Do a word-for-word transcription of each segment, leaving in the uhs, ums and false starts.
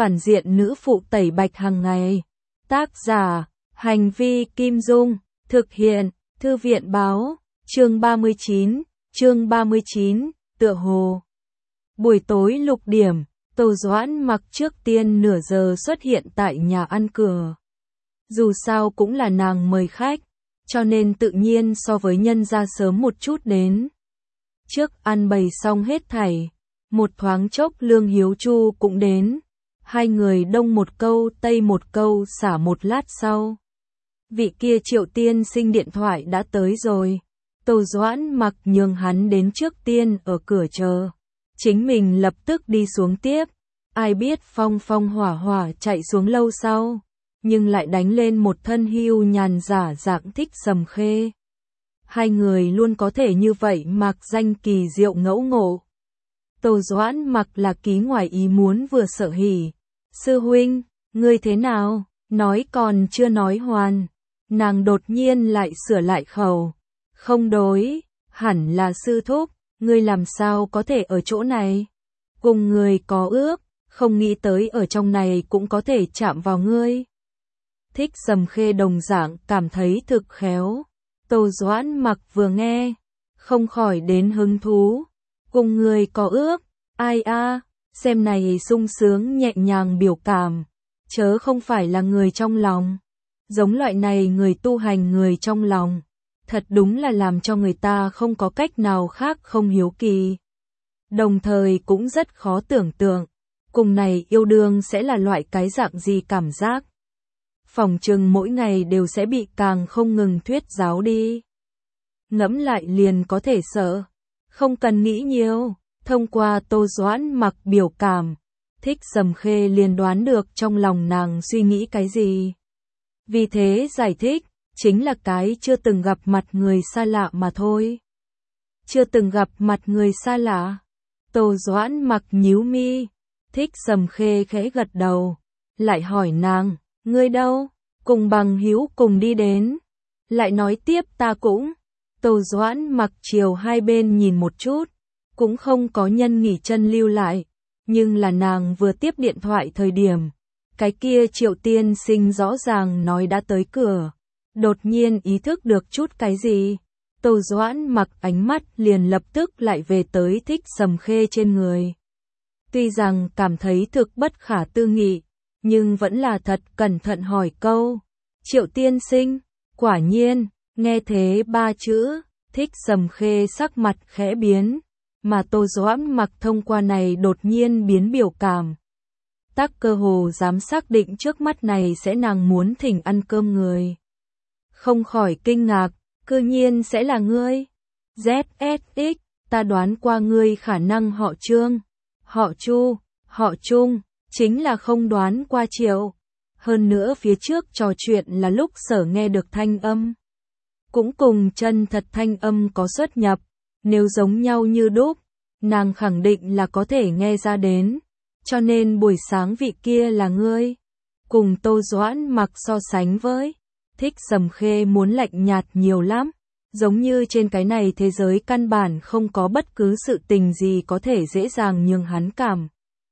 phản diện nữ phụ tẩy bạch hàng ngày. Tác giả, Hành vi Kim Dung, thực hiện, Thư viện báo, chương ba mươi chín, chương ba mươi chín, tựa hồ. Buổi tối lục điểm, Tô Doãn Mặc trước tiên nửa giờ xuất hiện tại nhà ăn cửa. Dù sao cũng là nàng mời khách, cho nên tự nhiên so với nhân gia sớm một chút đến. Trước ăn bày xong hết thảy, một thoáng chốc Lương Hiếu Chu cũng đến. Hai người đông một câu tây một câu xả một lát sau. Vị kia Triệu tiên sinh điện thoại đã tới rồi. Tô Doãn Mặc nhường hắn đến trước tiên ở cửa chờ. Chính mình lập tức đi xuống tiếp. Ai biết phong phong hỏa hỏa chạy xuống lâu sau. Nhưng lại đánh lên một thân hưu nhàn giả dạng Thích Sầm Khê. Hai người luôn có thể như vậy mặc danh kỳ diệu ngẫu ngộ. Tô Doãn Mặc là ký ngoài ý muốn vừa sợ hỉ. Sư huynh, ngươi thế nào? Nói còn chưa nói hoàn. Nàng đột nhiên lại sửa lại khẩu. Không đối, hẳn là sư thúc, ngươi làm sao có thể ở chỗ này? Cùng người có ước, không nghĩ tới ở trong này cũng có thể chạm vào ngươi. Thích Sầm Khê đồng dạng cảm thấy thực khéo. Tô Doãn Mặc vừa nghe, không khỏi đến hứng thú. Cùng người có ước, ai a, xem này sung sướng nhẹ nhàng biểu cảm, chớ không phải là người trong lòng. Giống loại này người tu hành người trong lòng, thật đúng là làm cho người ta không có cách nào khác không hiếu kỳ. Đồng thời cũng rất khó tưởng tượng, cùng này yêu đương sẽ là loại cái dạng gì cảm giác. Phỏng chừng mỗi ngày đều sẽ bị càng không ngừng thuyết giáo đi. Ngẫm lại liền có thể sợ, không cần nghĩ nhiều. Thông qua Tô Doãn Mặc biểu cảm, Thích Sầm Khê liền đoán được trong lòng nàng suy nghĩ cái gì. Vì thế giải thích, chính là cái chưa từng gặp mặt người xa lạ mà thôi. Chưa từng gặp mặt người xa lạ. Tô Doãn Mặc nhíu mi, Thích Sầm Khê khẽ gật đầu, lại hỏi nàng, ngươi đâu? Cùng bằng hữu cùng đi đến. Lại nói tiếp ta cũng. Tô Doãn Mặc chiều hai bên nhìn một chút. Cũng không có nhân nghỉ chân lưu lại, nhưng là nàng vừa tiếp điện thoại thời điểm, cái kia Triệu tiên sinh rõ ràng nói đã tới cửa, đột nhiên ý thức được chút cái gì, Tô Doãn Mặc ánh mắt liền lập tức lại về tới Thích Sầm Khê trên người. Tuy rằng cảm thấy thực bất khả tư nghị, nhưng vẫn là thật cẩn thận hỏi câu, Triệu tiên sinh, quả nhiên, nghe thế ba chữ, Thích Sầm Khê sắc mặt khẽ biến. Mà Tô Doãn Mặc thông qua này đột nhiên biến biểu cảm. Tác cơ hồ dám xác định trước mắt này sẽ nàng muốn thỉnh ăn cơm người. Không khỏi kinh ngạc, cư nhiên sẽ là ngươi. Z S X, ta đoán qua ngươi khả năng họ Trương, họ Chu, họ Trung, chính là không đoán qua Triệu. Hơn nữa phía trước trò chuyện là lúc sở nghe được thanh âm. Cũng cùng chân thật thanh âm có xuất nhập. Nếu giống nhau như đúc, nàng khẳng định là có thể nghe ra đến. Cho nên buổi sáng vị kia là ngươi. Cùng Tô Doãn Mặc so sánh với, Thích Sầm Khê muốn lạnh nhạt nhiều lắm. Giống như trên cái này thế giới căn bản không có bất cứ sự tình gì có thể dễ dàng nhường hắn cảm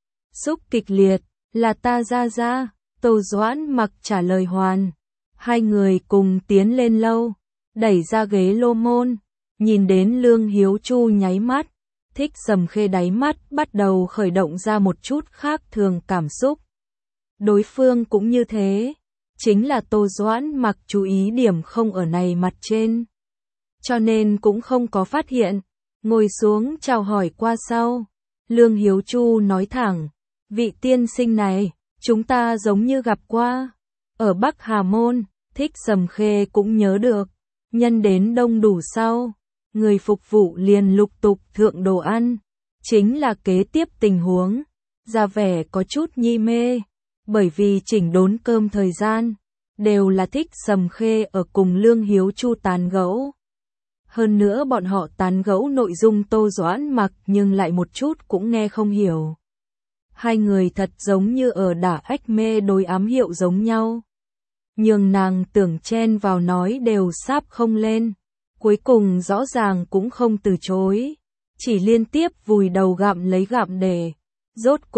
xúc kịch liệt. Là ta ra ra, Tô Doãn Mặc trả lời hoàn. Hai người cùng tiến lên lâu, đẩy ra ghế lô môn. Nhìn đến Lương Hiếu Chu nháy mắt, Thích Sầm Khê đáy mắt bắt đầu khởi động ra một chút khác thường cảm xúc. Đối phương cũng như thế, chính là Tô Doãn Mặc chú ý điểm không ở này mặt trên. Cho nên cũng không có phát hiện, ngồi xuống chào hỏi qua sau. Lương Hiếu Chu nói thẳng, vị tiên sinh này, chúng ta giống như gặp qua. Ở Bắc Hà Môn, Thích Sầm Khê cũng nhớ được, nhân đến đông đủ sau. Người phục vụ liền lục tục thượng đồ ăn, chính là kế tiếp tình huống, ra vẻ có chút nhi mê, bởi vì chỉnh đốn cơm thời gian, đều là Thích Sầm Khê ở cùng Lương Hiếu Chu tán gẫu. Hơn nữa bọn họ tán gẫu nội dung Tô Doãn Mặc nhưng lại một chút cũng nghe không hiểu. Hai người thật giống như ở đả ách mê đối ám hiệu giống nhau. Nhưng nàng tưởng chen vào nói đều sáp không lên. Cuối cùng rõ ràng cũng không từ chối, chỉ liên tiếp vùi đầu gặm lấy gặm để. Rốt cục,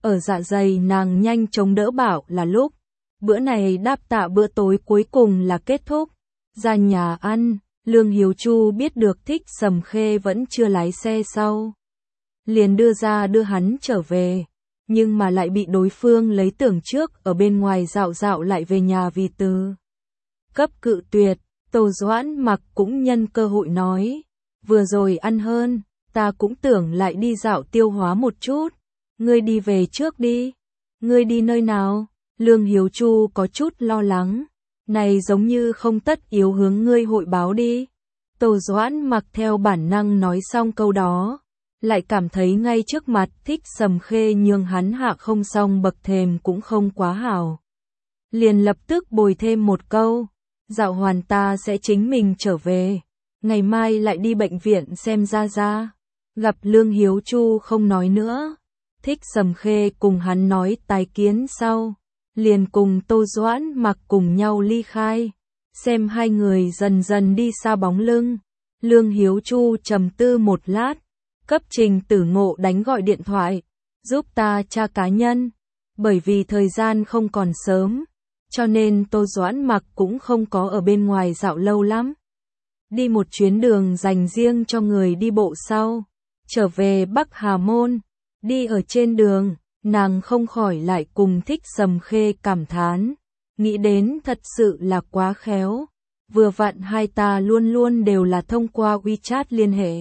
ở dạ dày nàng nhanh chóng đỡ bảo là lúc. Bữa này đáp tạ bữa tối cuối cùng là kết thúc. Ra nhà ăn, Lương Hiếu Chu biết được Thích Sầm Khê vẫn chưa lái xe sau. Liền đưa ra đưa hắn trở về, nhưng mà lại bị đối phương lấy tưởng trước ở bên ngoài dạo dạo lại về nhà vì từ. Cấp cự tuyệt, Tô Doãn Mặc cũng nhân cơ hội nói, vừa rồi ăn hơn, ta cũng tưởng lại đi dạo tiêu hóa một chút, ngươi đi về trước đi. Ngươi đi nơi nào? Lương Hiếu Chu có chút lo lắng, này giống như không tất yếu hướng ngươi hội báo đi. Tô Doãn Mặc theo bản năng nói xong câu đó, lại cảm thấy ngay trước mặt Thích Sầm Khê nhường hắn hạ không xong bậc thềm cũng không quá hảo. Liền lập tức bồi thêm một câu, dạo hoàn ta sẽ chính mình trở về, ngày mai lại đi bệnh viện xem ra ra. Gặp Lương Hiếu Chu không nói nữa, Thích Sầm Khê cùng hắn nói tái kiến sau, liền cùng Tô Doãn Mặc cùng nhau ly khai, xem hai người dần dần đi xa bóng lưng. Lương Hiếu Chu trầm tư một lát, cấp Trình Tử Ngộ đánh gọi điện thoại, giúp ta tra cá nhân, bởi vì thời gian không còn sớm, cho nên Tô Doãn Mặc cũng không có ở bên ngoài dạo lâu lắm. Đi một chuyến đường dành riêng cho người đi bộ sau, trở về Bắc Hà Môn, đi ở trên đường, nàng không khỏi lại cùng Thích Sầm Khê cảm thán, nghĩ đến thật sự là quá khéo, vừa vặn hai ta luôn luôn đều là thông qua WeChat liên hệ.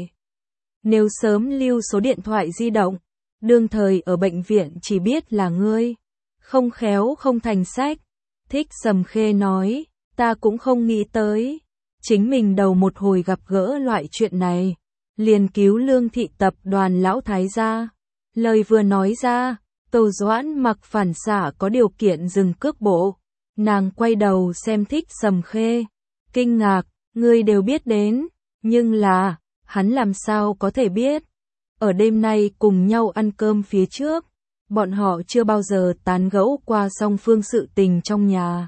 Nếu sớm lưu số điện thoại di động, đương thời ở bệnh viện chỉ biết là ngươi, không khéo không thành sách. Thích Sầm Khê nói, ta cũng không nghĩ tới, chính mình đầu một hồi gặp gỡ loại chuyện này, liền cứu Lương thị tập đoàn lão thái gia. Lời vừa nói ra, Tô Doãn Mặc phản xạ có điều kiện dừng cước bộ, nàng quay đầu xem Thích Sầm Khê, kinh ngạc, ngươi đều biết đến, nhưng là, hắn làm sao có thể biết? Ở đêm nay cùng nhau ăn cơm phía trước, bọn họ chưa bao giờ tán gẫu qua song phương sự tình trong nhà.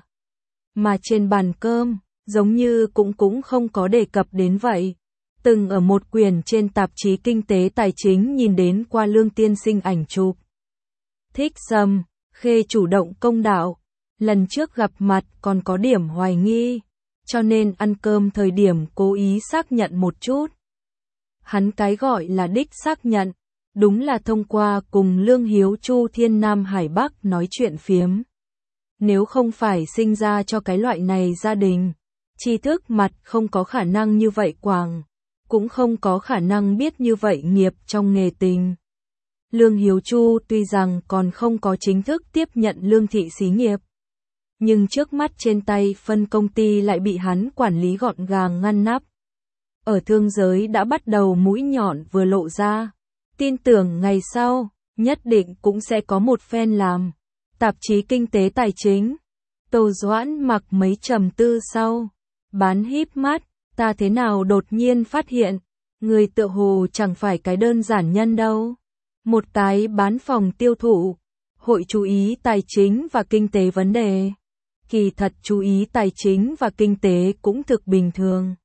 Mà trên bàn cơm, giống như cũng cũng không có đề cập đến vậy. Từng ở một quyển trên tạp chí Kinh tế Tài chính nhìn đến qua Lương tiên sinh ảnh chụp. Thích Sầm Khê chủ động công đạo, lần trước gặp mặt còn có điểm hoài nghi, cho nên ăn cơm thời điểm cố ý xác nhận một chút. Hắn cái gọi là đích xác nhận, đúng là thông qua cùng Lương Hiếu Chu Thiên Nam Hải Bắc nói chuyện phiếm. Nếu không phải sinh ra cho cái loại này gia đình, tri thức mặt không có khả năng như vậy quảng, cũng không có khả năng biết như vậy nghiệp trong nghề tình. Lương Hiếu Chu tuy rằng còn không có chính thức tiếp nhận Lương thị xí nghiệp, nhưng trước mắt trên tay phân công ty lại bị hắn quản lý gọn gàng ngăn nắp. Ở thương giới đã bắt đầu mũi nhọn vừa lộ ra, tin tưởng ngày sau, nhất định cũng sẽ có một phen làm. Tạp chí Kinh tế Tài chính, Tô Doãn Mặc mấy trầm tư sau, bán híp mắt, ta thế nào đột nhiên phát hiện, người tựa hồ chẳng phải cái đơn giản nhân đâu. Một cái bán phòng tiêu thụ, hội chú ý tài chính và kinh tế vấn đề. Kỳ thật chú ý tài chính và kinh tế cũng thực bình thường.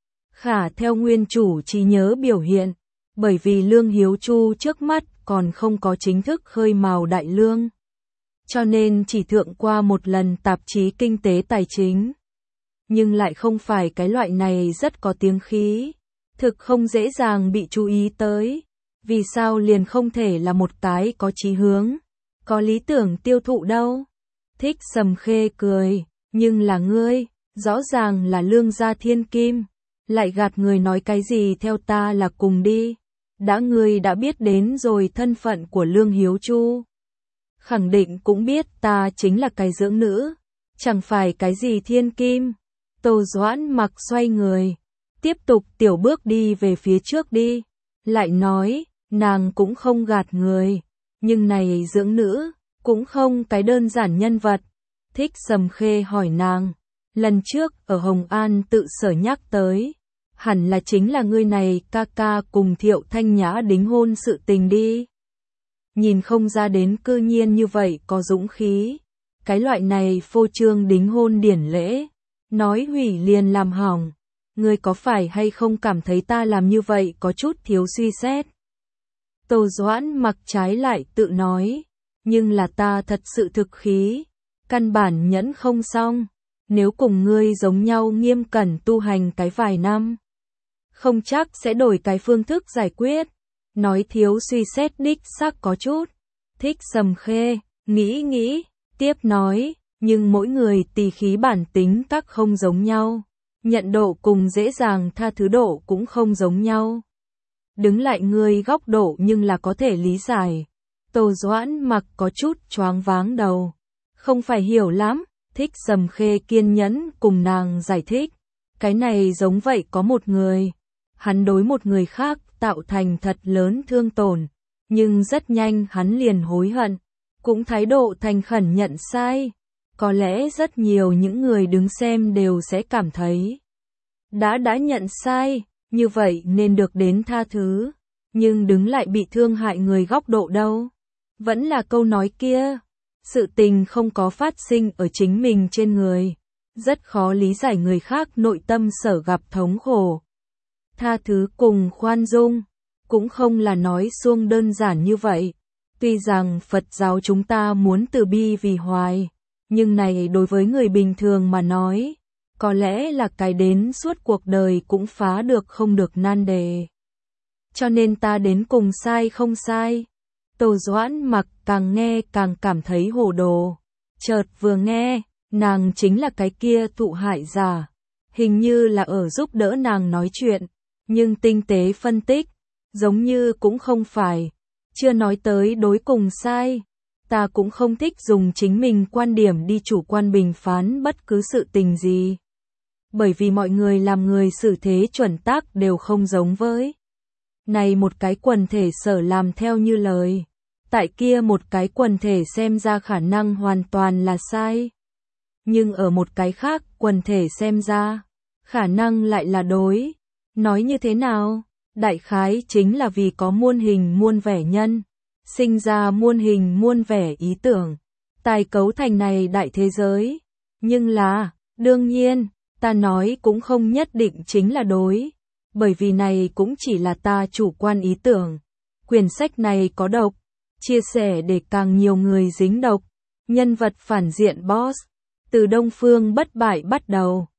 Khả theo nguyên chủ trí nhớ biểu hiện, bởi vì Lương Hiếu Chu trước mắt còn không có chính thức khơi mào đại lương. Cho nên chỉ thượng qua một lần tạp chí Kinh tế Tài chính. Nhưng lại không phải cái loại này rất có tiếng khí, thực không dễ dàng bị chú ý tới. Vì sao liền không thể là một cái có chí hướng, có lý tưởng tiêu thụ đâu? Thích Sầm Khê cười, nhưng là ngươi, rõ ràng là Lương gia thiên kim, lại gạt người nói cái gì theo ta là cùng đi. Đã ngươi đã biết đến rồi thân phận của Lương Hiếu Chu, khẳng định cũng biết ta chính là cái dưỡng nữ, chẳng phải cái gì thiên kim. Tô Doãn Mặc xoay người, tiếp tục tiểu bước đi về phía trước đi, lại nói, nàng cũng không gạt người, nhưng này dưỡng nữ, cũng không cái đơn giản nhân vật. Thích Sầm Khê hỏi nàng, lần trước ở Hồng An tự sở nhắc tới, hẳn là chính là ngươi này ca ca cùng Thiệu Thanh Nhã đính hôn sự tình đi. Nhìn không ra đến cư nhiên như vậy có dũng khí, cái loại này phô trương đính hôn điển lễ, nói hủy liền làm hỏng, ngươi có phải hay không cảm thấy ta làm như vậy có chút thiếu suy xét? Tô Doãn Mặc trái lại tự nói, nhưng là ta thật sự thực khí, căn bản nhẫn không xong, nếu cùng ngươi giống nhau nghiêm cẩn tu hành cái vài năm, không chắc sẽ đổi cái phương thức giải quyết. Nói thiếu suy xét đích xác có chút. Thích Sầm Khê, nghĩ nghĩ, tiếp nói, nhưng mỗi người tỳ khí bản tính các không giống nhau, nhận độ cùng dễ dàng tha thứ độ cũng không giống nhau. Đứng lại ngươi góc độ nhưng là có thể lý giải. Tô Doãn Mặc có chút choáng váng đầu, không phải hiểu lắm. Thích Sầm Khê kiên nhẫn cùng nàng giải thích, cái này giống vậy có một người, hắn đối một người khác tạo thành thật lớn thương tổn, nhưng rất nhanh hắn liền hối hận, cũng thái độ thành khẩn nhận sai. Có lẽ rất nhiều những người đứng xem đều sẽ cảm thấy, đã đã nhận sai, như vậy nên được đến tha thứ, nhưng đứng lại bị thương hại người góc độ đâu. Vẫn là câu nói kia, sự tình không có phát sinh ở chính mình trên người, rất khó lý giải người khác nội tâm sở gặp thống khổ. Tha thứ cùng khoan dung, cũng không là nói suông đơn giản như vậy. Tuy rằng Phật giáo chúng ta muốn từ bi vì hoài, nhưng này đối với người bình thường mà nói, có lẽ là cái đến suốt cuộc đời cũng phá được không được nan đề. Cho nên ta đến cùng sai không sai. Tô Doãn Mặc càng nghe càng cảm thấy hồ đồ. Chợt vừa nghe, nàng chính là cái kia thụ hại giả. Hình như là ở giúp đỡ nàng nói chuyện, nhưng tinh tế phân tích, giống như cũng không phải. Chưa nói tới đối cùng sai. Ta cũng không thích dùng chính mình quan điểm đi chủ quan bình phán bất cứ sự tình gì. Bởi vì mọi người làm người xử thế chuẩn tắc đều không giống với. Này một cái quần thể sở làm theo như lời. Tại kia một cái quần thể xem ra khả năng hoàn toàn là sai. Nhưng ở một cái khác quần thể xem ra, khả năng lại là đối. Nói như thế nào? Đại khái chính là vì có muôn hình muôn vẻ nhân, sinh ra muôn hình muôn vẻ ý tưởng, tài cấu thành này đại thế giới. Nhưng là, đương nhiên, ta nói cũng không nhất định chính là đối, bởi vì này cũng chỉ là ta chủ quan ý tưởng. Quyển sách này có độc, chia sẻ để càng nhiều người dính độc. Nhân vật phản diện boss, từ Đông Phương Bất Bại bắt đầu,